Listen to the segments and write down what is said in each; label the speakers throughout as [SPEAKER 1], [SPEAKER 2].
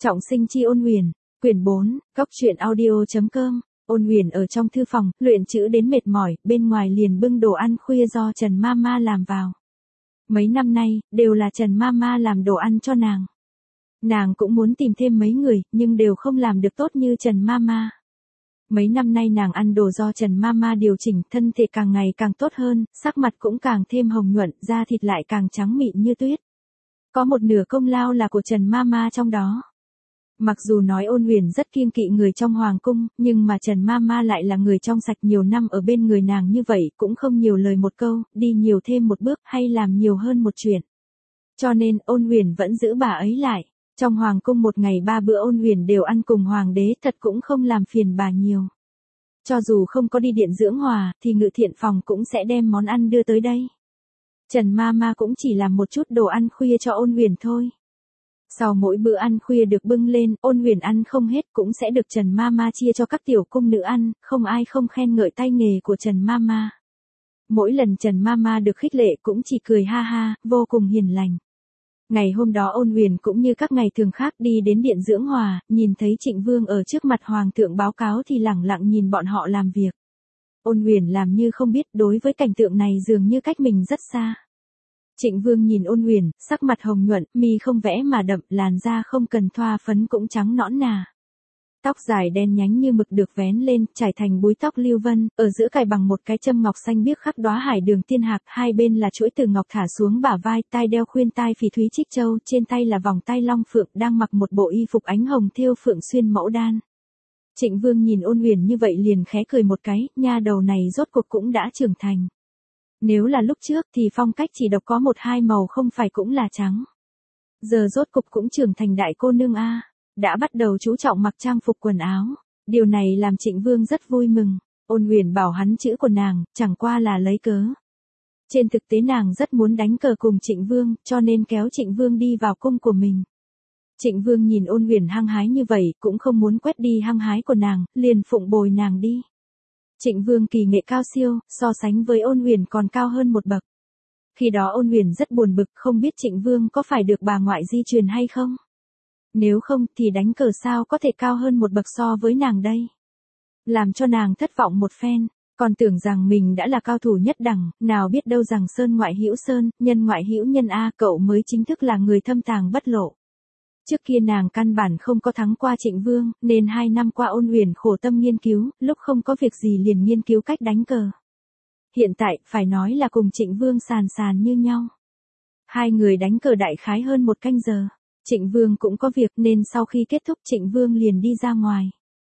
[SPEAKER 1] Trọng sinh chi Ôn Huyền, quyển 4, góc truyện audio.com. Ôn Huyền ở trong thư phòng, luyện chữ đến mệt mỏi, bên ngoài liền bưng đồ ăn khuya do Trần Mama làm vào. Mấy năm nay, đều là Trần Mama làm đồ ăn cho nàng. Nàng cũng muốn tìm thêm mấy người, nhưng đều không làm được tốt như Trần Mama. Mấy năm nay nàng ăn đồ do Trần Mama điều chỉnh, thân thể càng ngày càng tốt hơn, sắc mặt cũng càng thêm hồng nhuận, da thịt lại càng trắng mịn như tuyết. Có một nửa công lao là của Trần Mama trong đó. Mặc dù nói Ôn Huyền rất kiêng kỵ người trong hoàng cung, nhưng mà Trần Mama lại là người trong sạch, nhiều năm ở bên người nàng như vậy, cũng không nhiều lời một câu, đi nhiều thêm một bước hay làm nhiều hơn một chuyện. Cho nên Ôn Huyền vẫn giữ bà ấy lại. Trong hoàng cung một ngày 3 bữa Ôn Huyền đều ăn cùng hoàng đế, thật cũng không làm phiền bà nhiều. Cho dù không có đi điện dưỡng hòa, thì ngự thiện phòng cũng sẽ đem món ăn đưa tới đây. Trần Mama cũng chỉ làm một chút đồ ăn khuya cho Ôn Huyền thôi. Sau mỗi bữa ăn khuya được bưng lên, Ôn Huyền ăn không hết cũng sẽ được Trần Mama chia cho các tiểu cung nữ ăn, không ai không khen ngợi tay nghề của Trần Mama. Mỗi lần Trần Mama được khích lệ cũng chỉ cười ha ha, vô cùng hiền lành. Ngày hôm đó Ôn Huyền cũng như các ngày thường khác đi đến điện dưỡng hòa, nhìn thấy Trịnh Vương ở trước mặt hoàng thượng báo cáo thì lẳng lặng nhìn bọn họ làm việc. Ôn Huyền làm như không biết, đối với cảnh tượng này dường như cách mình rất xa. Trịnh Vương nhìn Ôn Huyền, sắc mặt hồng nhuận, mi không vẽ mà đậm, làn da không cần thoa phấn cũng trắng nõn nà. Tóc dài đen nhánh như mực được vén lên, trải thành búi tóc lưu vân, ở giữa cài bằng một cái châm ngọc xanh biếc khắc đóa hải đường tiên hạc, hai bên là chuỗi từ ngọc thả xuống bả vai, tai đeo khuyên tai phỉ thúy trích châu, trên tay là vòng tay long phượng, đang mặc một bộ y phục ánh hồng thêu phượng xuyên mẫu đan. Trịnh Vương nhìn Ôn Huyền như vậy liền khẽ cười một cái, nha đầu này rốt cuộc cũng đã trưởng thành. Nếu là lúc trước thì phong cách chỉ độc có một hai màu không phải cũng là trắng. Giờ rốt cục cũng trưởng thành đại cô nương a, đã bắt đầu chú trọng mặc trang phục quần áo. Điều này làm Trịnh Vương rất vui mừng. Ôn Huyền bảo hắn chữ của nàng, chẳng qua là lấy cớ. Trên thực tế nàng rất muốn đánh cờ cùng Trịnh Vương, cho nên kéo Trịnh Vương đi vào cung của mình. Trịnh Vương nhìn Ôn Huyền hăng hái như vậy, cũng không muốn quét đi hăng hái của nàng, liền phụng bồi nàng đi. Trịnh Vương kỳ nghệ cao siêu, so sánh với Ôn Huyền còn cao hơn một bậc. Khi đó Ôn Huyền rất buồn bực, không biết Trịnh Vương có phải được bà ngoại di truyền hay không? Nếu không thì đánh cờ sao có thể cao hơn một bậc so với nàng đây? Làm cho nàng thất vọng một phen, còn tưởng rằng mình đã là cao thủ nhất đẳng, nào biết đâu rằng sơn ngoại hữu sơn, nhân ngoại hữu nhân a, cậu mới chính thức là người thâm tàng bất lộ. Trước kia nàng căn bản không có thắng qua Trịnh Vương, nên 2 năm qua Ôn Huyền khổ tâm nghiên cứu, lúc không có việc gì liền nghiên cứu cách đánh cờ. Hiện tại, phải nói là cùng Trịnh Vương sàn sàn như nhau. Hai người đánh cờ đại khái hơn 1 canh giờ. Trịnh Vương cũng có việc nên sau khi kết thúc Trịnh Vương liền đi ra ngoài.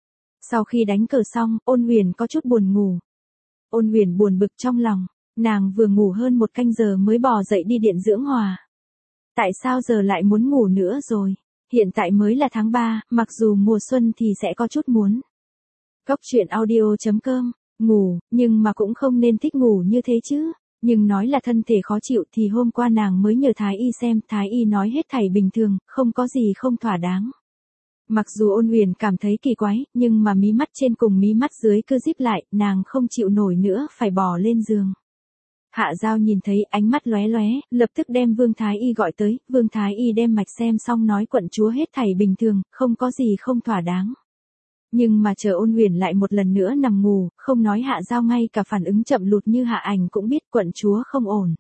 [SPEAKER 1] Sau khi đánh cờ xong, Ôn Huyền có chút buồn ngủ. Ôn Huyền buồn bực trong lòng, nàng vừa ngủ hơn 1 canh giờ mới bò dậy đi điện dưỡng hòa. Tại sao giờ lại muốn ngủ nữa rồi? Hiện tại mới là tháng 3, mặc dù mùa xuân thì sẽ có chút muốn. Góc truyện audio.com, ngủ, nhưng mà cũng không nên thích ngủ như thế chứ. Nhưng nói là thân thể khó chịu thì hôm qua nàng mới nhờ Thái Y xem, Thái Y nói hết thảy bình thường, không có gì không thỏa đáng. Mặc dù Ôn Huyền cảm thấy kỳ quái, nhưng mà mí mắt trên cùng mí mắt dưới cứ díp lại, nàng không chịu nổi nữa, phải bò lên giường. Hạ Giao nhìn thấy ánh mắt lóe lóe, lập tức đem Vương Thái Y gọi tới, Vương Thái Y đem mạch xem xong nói quận chúa hết thảy bình thường, không có gì không thỏa đáng. Nhưng mà chờ Ôn Huyền lại một lần nữa nằm ngủ, không nói Hạ Giao ngay cả phản ứng chậm lụt như Hạ Ảnh cũng biết quận chúa không ổn.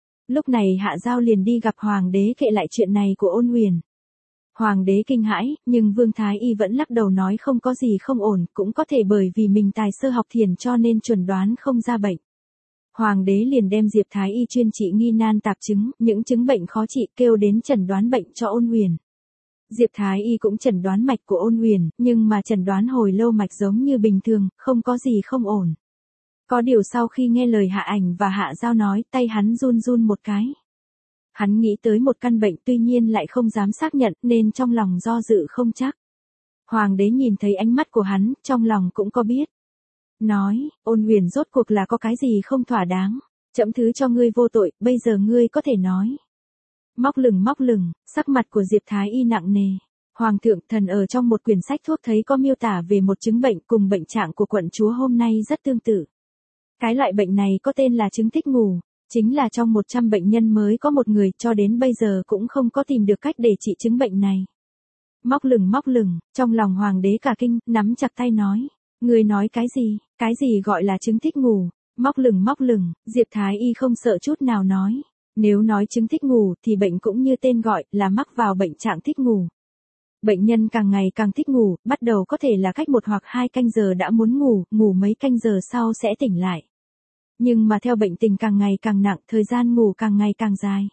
[SPEAKER 1] Lúc này Hạ Giao liền đi gặp Hoàng đế kệ lại chuyện này của Ôn Huyền. Hoàng đế kinh hãi, nhưng Vương Thái Y vẫn lắc đầu nói không có gì không ổn, cũng có thể bởi vì mình tài sơ học thiền cho nên chuẩn đoán không ra bệnh. Hoàng đế liền đem Diệp Thái Y chuyên trị nghi nan tạp chứng, những chứng bệnh khó trị, kêu đến chẩn đoán bệnh cho Ôn Huyền. Diệp Thái Y cũng chẩn đoán mạch của Ôn Huyền, nhưng mà chẩn đoán hồi lâu mạch giống như bình thường, không có gì không ổn. Có điều sau khi nghe lời Hạ Ảnh và Hạ Giao nói, tay hắn run run một cái. Hắn nghĩ tới một căn bệnh tuy nhiên lại không dám xác nhận nên trong lòng do dự không chắc. Hoàng đế nhìn thấy ánh mắt của hắn, trong lòng cũng có biết. Nói, Ôn Huyền rốt cuộc là có cái gì không thỏa đáng. Trẫm thứ cho ngươi vô tội, bây giờ ngươi có thể nói. Móc lửng, sắc mặt của Diệp Thái Y nặng nề. Hoàng thượng, thần ở trong một quyển sách thuốc thấy có miêu tả về một chứng bệnh cùng bệnh trạng của quận chúa hôm nay rất tương tự. Cái loại bệnh này có tên là chứng thích ngủ, chính là trong 100 bệnh nhân mới có một người, cho đến bây giờ cũng không có tìm được cách để trị chứng bệnh này. Móc lửng, trong lòng hoàng đế cả kinh, nắm chặt tay nói. Người nói cái gì gọi là chứng thích ngủ, móc lửng, Diệp Thái Y không sợ chút nào nói. Nếu nói chứng thích ngủ thì bệnh cũng như tên gọi là mắc vào bệnh trạng thích ngủ. Bệnh nhân càng ngày càng thích ngủ, bắt đầu có thể là cách 1 hoặc 2 canh giờ đã muốn ngủ, ngủ mấy canh giờ sau sẽ tỉnh lại. Nhưng mà theo bệnh tình càng ngày càng nặng, thời gian ngủ càng ngày càng dài.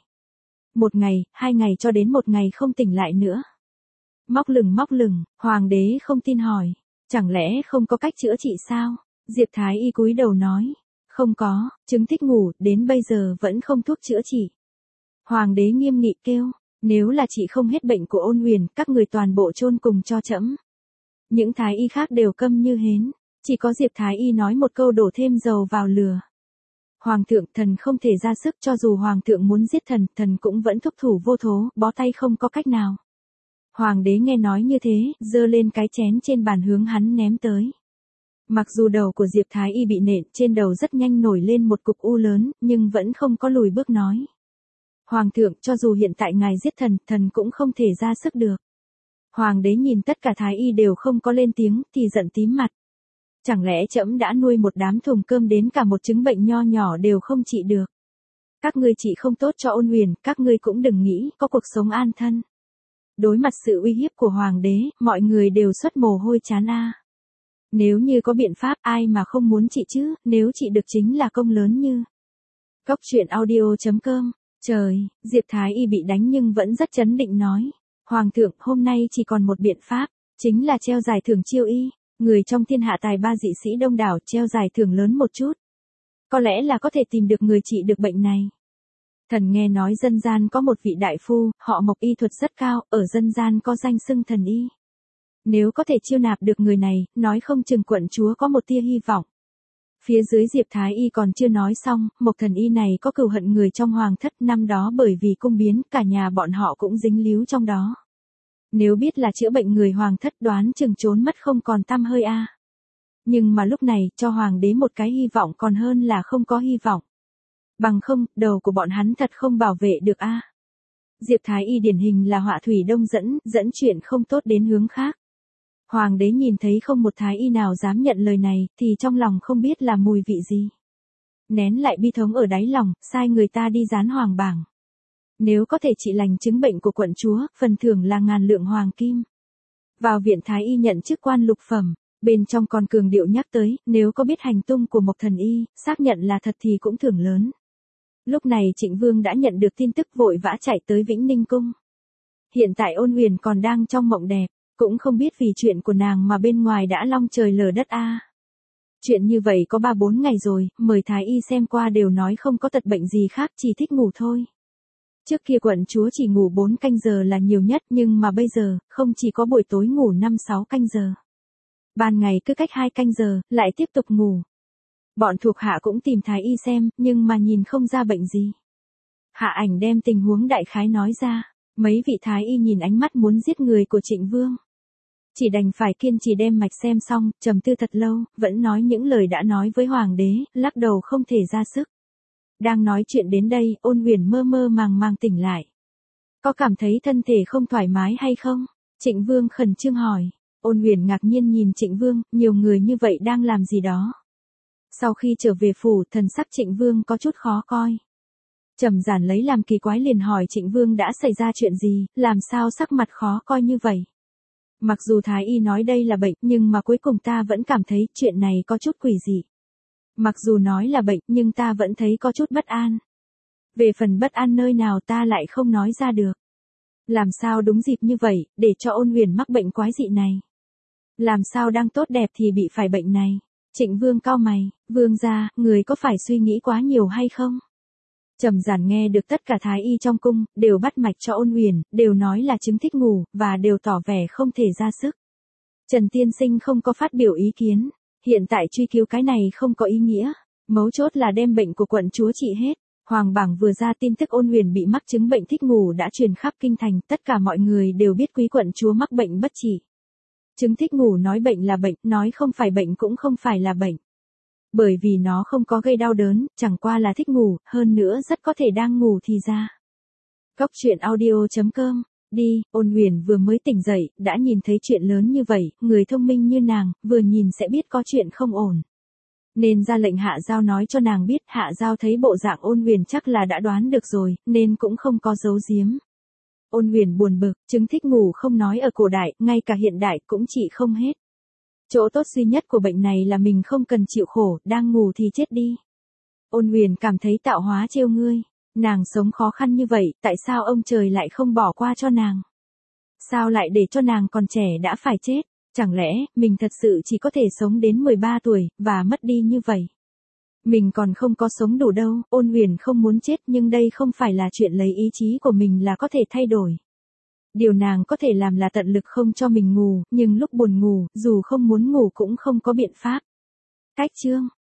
[SPEAKER 1] 1 ngày, 2 ngày cho đến 1 ngày không tỉnh lại nữa. Móc lửng, hoàng đế không tin hỏi. Chẳng lẽ không có cách chữa trị sao? Diệp Thái Y cúi đầu nói. Không có, chứng thích ngủ, đến bây giờ vẫn không thuốc chữa trị. Hoàng đế nghiêm nghị kêu. Nếu là chị không hết bệnh của Ôn Huyền, các người toàn bộ chôn cùng cho trẫm. Những thái y khác đều câm như hến. Chỉ có Diệp Thái Y nói một câu đổ thêm dầu vào lửa. Hoàng thượng, thần không thể ra sức, cho dù hoàng thượng muốn giết thần, thần cũng vẫn thúc thủ vô thố, bó tay không có cách nào. Hoàng đế nghe nói như thế, giơ lên cái chén trên bàn hướng hắn ném tới. Mặc dù đầu của Diệp Thái Y bị nện, trên đầu rất nhanh nổi lên một cục u lớn, nhưng vẫn không có lùi bước nói. Hoàng thượng, cho dù hiện tại ngài giết thần, thần cũng không thể ra sức được. Hoàng đế nhìn tất cả thái y đều không có lên tiếng, thì giận tím mặt. Chẳng lẽ trẫm đã nuôi một đám thùng cơm đến cả một chứng bệnh nho nhỏ đều không trị được. Các ngươi trị không tốt cho Ôn Huyền, các ngươi cũng đừng nghĩ có cuộc sống an thân. Đối mặt sự uy hiếp của hoàng đế, mọi người đều xuất mồ hôi chán a. Nếu như có biện pháp, ai mà không muốn trị chứ, nếu trị được chính là công lớn như. Cóc truyện audio.com. Trời, Diệp Thái Y bị đánh nhưng vẫn rất trấn định nói. Hoàng thượng, hôm nay chỉ còn một biện pháp, chính là treo giải thưởng chiêu y. Người trong thiên hạ tài ba dị sĩ đông đảo, treo giải thưởng lớn một chút. Có lẽ là có thể tìm được người trị được bệnh này. Thần nghe nói dân gian có một vị đại phu, họ Mộc y thuật rất cao, ở dân gian có danh xưng thần y. Nếu có thể chiêu nạp được người này, nói không chừng quận chúa có một tia hy vọng. Phía dưới Diệp Thái Y còn chưa nói xong, Mộc thần y này có cừu hận người trong hoàng thất, năm đó bởi vì cung biến, cả nhà bọn họ cũng dính líu trong đó. Nếu biết là chữa bệnh người hoàng thất, đoán chừng trốn mất không còn tăm hơi a. Nhưng mà lúc này, cho hoàng đế một cái hy vọng còn hơn là không có hy vọng. Bằng không, đầu của bọn hắn thật không bảo vệ được a. Diệp Thái Y điển hình là họa thủy đông dẫn chuyện không tốt đến hướng khác. Hoàng đế nhìn thấy không một thái y nào dám nhận lời này, thì trong lòng không biết là mùi vị gì. Nén lại bi thống ở đáy lòng, sai người ta đi dán hoàng bảng. Nếu có thể trị lành chứng bệnh của quận chúa, phần thưởng là 1000 lượng hoàng kim. Vào viện thái y nhận chức quan lục phẩm, bên trong còn cường điệu nhắc tới, nếu có biết hành tung của Mộc thần y, xác nhận là thật thì cũng thưởng lớn. Lúc này Trịnh Vương đã nhận được tin tức vội vã chạy tới Vĩnh Ninh Cung. Hiện tại Ôn Huyền còn đang trong mộng đẹp. Cũng không biết vì chuyện của nàng mà bên ngoài đã long trời lở đất a. Chuyện như vậy có 3-4 ngày rồi, mời thái y xem qua đều nói không có tật bệnh gì khác, chỉ thích ngủ thôi. Trước kia quận chúa chỉ ngủ 4 canh giờ là nhiều nhất, nhưng mà bây giờ, không chỉ có buổi tối ngủ 5-6 canh giờ. Ban ngày cứ cách 2 canh giờ, lại tiếp tục ngủ. Bọn thuộc hạ cũng tìm thái y xem, nhưng mà nhìn không ra bệnh gì. Hạ Ảnh đem tình huống đại khái nói ra, mấy vị thái y nhìn ánh mắt muốn giết người của Trịnh Vương. Chỉ đành phải kiên trì đem mạch xem xong, trầm tư thật lâu, vẫn nói những lời đã nói với hoàng đế, lắc đầu không thể ra sức. Đang nói chuyện đến đây, Ôn Huyền mơ mơ màng tỉnh lại. Có cảm thấy thân thể không thoải mái hay không? Trịnh Vương khẩn trương hỏi. Ôn Huyền ngạc nhiên nhìn Trịnh Vương, nhiều người như vậy đang làm gì đó. Sau khi trở về phủ, thần sắc Trịnh Vương có chút khó coi. Trầm giản lấy làm kỳ quái liền hỏi Trịnh Vương đã xảy ra chuyện gì, làm sao sắc mặt khó coi như vậy. Mặc dù thái y nói đây là bệnh, nhưng mà cuối cùng ta vẫn cảm thấy chuyện này có chút quỷ dị. Mặc dù nói là bệnh, nhưng ta vẫn thấy có chút bất an. Về phần bất an nơi nào ta lại không nói ra được. Làm sao đúng dịp như vậy, để cho Ôn Huyền mắc bệnh quái dị này. Làm sao đang tốt đẹp thì bị phải bệnh này. Trịnh Vương cau mày, Vương gia, người có phải suy nghĩ quá nhiều hay không? Trầm giản nghe được tất cả thái y trong cung, đều bắt mạch cho Ôn Huyền, đều nói là chứng thích ngủ, và đều tỏ vẻ không thể ra sức. Trần Tiên Sinh không có phát biểu ý kiến, hiện tại truy cứu cái này không có ý nghĩa, mấu chốt là đem bệnh của quận chúa trị hết. Hoàng bảng vừa ra tin tức Ôn Huyền bị mắc chứng bệnh thích ngủ đã truyền khắp kinh thành, tất cả mọi người đều biết quý quận chúa mắc bệnh bất trị. Chứng thích ngủ nói bệnh là bệnh, nói không phải bệnh cũng không phải là bệnh. Bởi vì nó không có gây đau đớn, chẳng qua là thích ngủ, hơn nữa rất có thể đang ngủ thì ra. Cóc truyện audio.com Đi, Ôn Huyền vừa mới tỉnh dậy, đã nhìn thấy chuyện lớn như vậy, người thông minh như nàng, vừa nhìn sẽ biết có chuyện không ổn. Nên ra lệnh Hạ Giao nói cho nàng biết, Hạ Giao thấy bộ dạng Ôn Huyền chắc là đã đoán được rồi, nên cũng không có giấu giếm. Ôn Huyền buồn bực, chứng thích ngủ không nói ở cổ đại, ngay cả hiện đại cũng trị không hết. Chỗ tốt duy nhất của bệnh này là mình không cần chịu khổ, đang ngủ thì chết đi. Ôn Huyền cảm thấy tạo hóa trêu ngươi. Nàng sống khó khăn như vậy, tại sao ông trời lại không bỏ qua cho nàng? Sao lại để cho nàng còn trẻ đã phải chết? Chẳng lẽ, mình thật sự chỉ có thể sống đến 13 tuổi, và mất đi như vậy? Mình còn không có sống đủ đâu, Ôn Huyền không muốn chết nhưng đây không phải là chuyện lấy ý chí của mình là có thể thay đổi. Điều nàng có thể làm là tận lực không cho mình ngủ, nhưng lúc buồn ngủ, dù không muốn ngủ cũng không có biện pháp. Cách chương